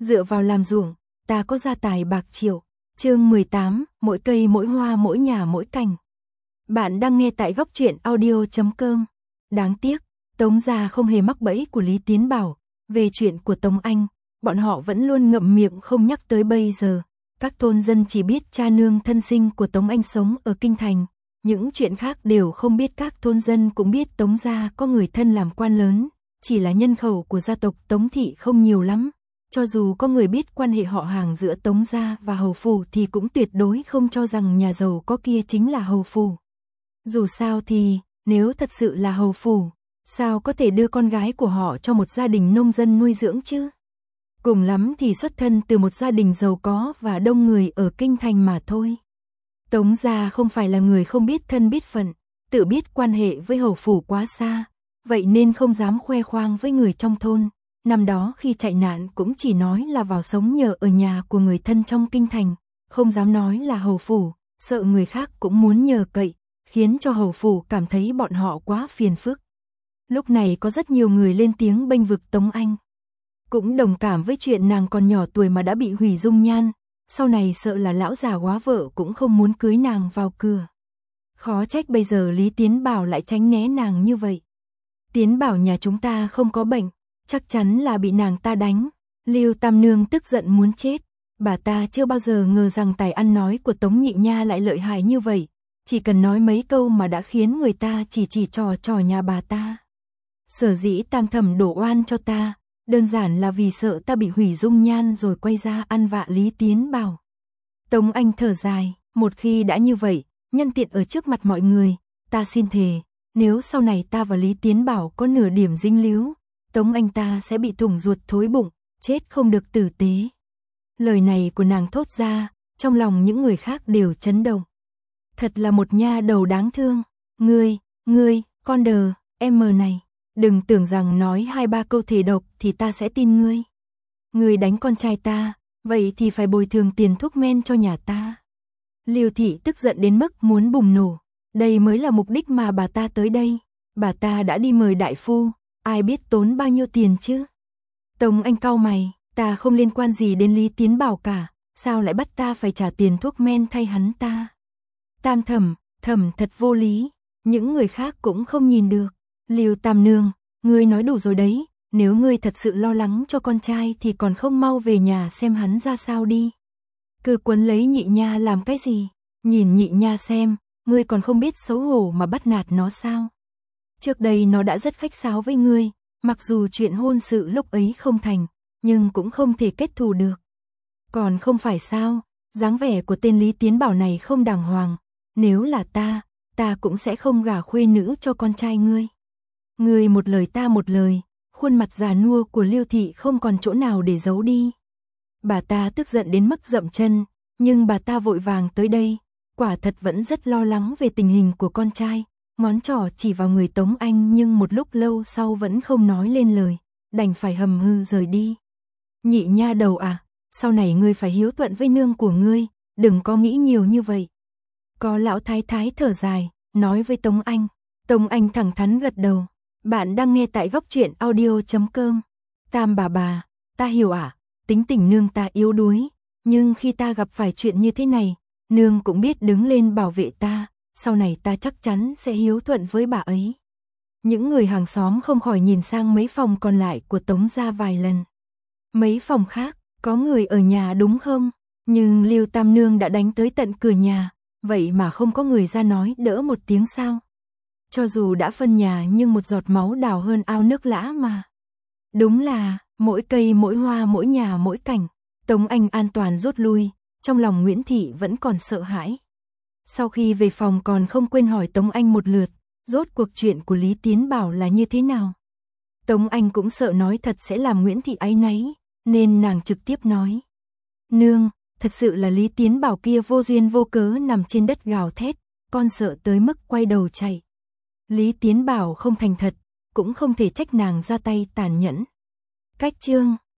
dựa vào làm ruộng, ta có gia tài bạc triệu. Chương 18, mỗi cây mỗi hoa mỗi nhà mỗi cảnh. Bạn đang nghe tại góc truyện audio.com. Đáng tiếc, Tống gia không hề mắc bẫy của Lý Tiến Bảo. Về chuyện của Tống Anh, bọn họ vẫn luôn ngậm miệng không nhắc tới bây giờ. Các thôn dân chỉ biết cha nương thân sinh của Tống Anh sống ở Kinh Thành. Những chuyện khác đều không biết. Các thôn dân cũng biết Tống gia có người thân làm quan lớn. Chỉ là nhân khẩu của gia tộc Tống thị không nhiều lắm. Cho dù có người biết quan hệ họ hàng giữa Tống gia và hầu phủ thì cũng tuyệt đối không cho rằng nhà giàu có kia chính là hầu phủ. Dù sao thì, nếu thật sự là hầu phủ, sao có thể đưa con gái của họ cho một gia đình nông dân nuôi dưỡng chứ? Cùng lắm thì xuất thân từ một gia đình giàu có và đông người ở Kinh Thành mà thôi. Tống gia không phải là người không biết thân biết phận, tự biết quan hệ với hầu phủ quá xa, vậy nên không dám khoe khoang với người trong thôn. Năm đó khi chạy nạn cũng chỉ nói là vào sống nhờ ở nhà của người thân trong Kinh Thành, không dám nói là hầu phủ, sợ người khác cũng muốn nhờ cậy, khiến cho hầu phủ cảm thấy bọn họ quá phiền phức. Lúc này có rất nhiều người lên tiếng bênh vực Tống Anh. Cũng đồng cảm với chuyện nàng còn nhỏ tuổi mà đã bị hủy dung nhan, sau này sợ là lão già góa vợ cũng không muốn cưới nàng vào cửa. Khó trách bây giờ Lý Tiến Bảo lại tránh né nàng như vậy. Tiến Bảo nhà chúng ta không có bệnh, chắc chắn là bị nàng ta đánh. Lưu Tam Nương tức giận muốn chết. Bà ta chưa bao giờ ngờ rằng tài ăn nói của Tống Nhị Nha lại lợi hại như vậy. Chỉ cần nói mấy câu mà đã khiến người ta chỉ trò nhà bà ta. Sở dĩ Tam Thẩm đổ oan cho ta, đơn giản là vì sợ ta bị hủy dung nhan rồi quay ra ăn vạ Lý Tiến Bảo. Tống Anh thở dài, một khi đã như vậy, nhân tiện ở trước mặt mọi người, ta xin thề, nếu sau này ta và Lý Tiến Bảo có nửa điểm dính líu, Tống Anh ta sẽ bị thủng ruột thối bụng, chết không được tử tế. Lời này của nàng thốt ra, trong lòng những người khác đều chấn động. Thật là một nha đầu đáng thương. Ngươi, con đờ, em này, đừng tưởng rằng nói 2-3 câu thể độc thì ta sẽ tin ngươi. Ngươi đánh con trai ta, vậy thì phải bồi thường tiền thuốc men cho nhà ta. Lưu thị tức giận đến mức muốn bùng nổ. Đây mới là mục đích mà bà ta tới đây. Bà ta đã đi mời đại phu, ai biết tốn bao nhiêu tiền chứ? Tống Anh cau mày, ta không liên quan gì đến Lý Tiến Bảo cả, sao lại bắt ta phải trả tiền thuốc men thay hắn ta? Tam Thẩm thật vô lý, những người khác cũng không nhìn được. Lưu Tam Nương, ngươi nói đủ rồi đấy, nếu ngươi thật sự lo lắng cho con trai thì còn không mau về nhà xem hắn ra sao đi. Cứ quấn lấy Nhị Nha làm cái gì? Nhìn Nhị Nha xem, ngươi còn không biết xấu hổ mà bắt nạt nó sao? Trước đây nó đã rất khách sáo với ngươi, mặc dù chuyện hôn sự lúc ấy không thành, nhưng cũng không thể kết thù được. Còn không phải sao, dáng vẻ của tên Lý Tiến Bảo này không đàng hoàng, nếu là ta cũng sẽ không gả khuê nữ cho con trai ngươi. Ngươi một lời ta một lời, khuôn mặt già nua của Lưu thị không còn chỗ nào để giấu đi. Bà ta tức giận đến mức dậm chân, nhưng bà ta vội vàng tới đây, quả thật vẫn rất lo lắng về tình hình của con trai. Ngón trỏ chỉ vào người Tống Anh nhưng một lúc lâu sau vẫn không nói lên lời, đành phải hầm hừ rời đi. Nhị nha đầu à, sau này ngươi phải hiếu thuận với nương của ngươi, đừng có nghĩ nhiều như vậy. Có lão thái thái thở dài, nói với Tống Anh. Tống Anh thẳng thắn gật đầu. Bạn đang nghe tại góc truyện audio.com. Tam bà, ta hiểu ạ, tính tình nương ta yếu đuối, nhưng khi ta gặp phải chuyện như thế này, nương cũng biết đứng lên bảo vệ ta. Sau này ta chắc chắn sẽ hiếu thuận với bà ấy. Những người hàng xóm không khỏi nhìn sang mấy phòng còn lại của Tống gia vài lần. Mấy phòng khác, có người ở nhà đúng không? Nhưng Lưu Tam Nương đã đánh tới tận cửa nhà, vậy mà không có người ra nói đỡ một tiếng sao? Cho dù đã phân nhà nhưng một giọt máu đào hơn ao nước lã mà. Đúng là, mỗi cây mỗi hoa mỗi nhà mỗi cảnh. Tống Anh an toàn rút lui, trong lòng Nguyễn Thị vẫn còn sợ hãi. Sau khi về phòng còn không quên hỏi Tống Anh một lượt, rốt cuộc chuyện của Lý Tiến Bảo là như thế nào. Tống Anh cũng sợ nói thật sẽ làm Nguyễn Thị áy náy, nên nàng trực tiếp nói. Nương, thật sự là Lý Tiến Bảo kia vô duyên vô cớ nằm trên đất gào thét, con sợ tới mức quay đầu chạy. Lý Tiến Bảo không thành thật, cũng không thể trách nàng ra tay tàn nhẫn. Cách chương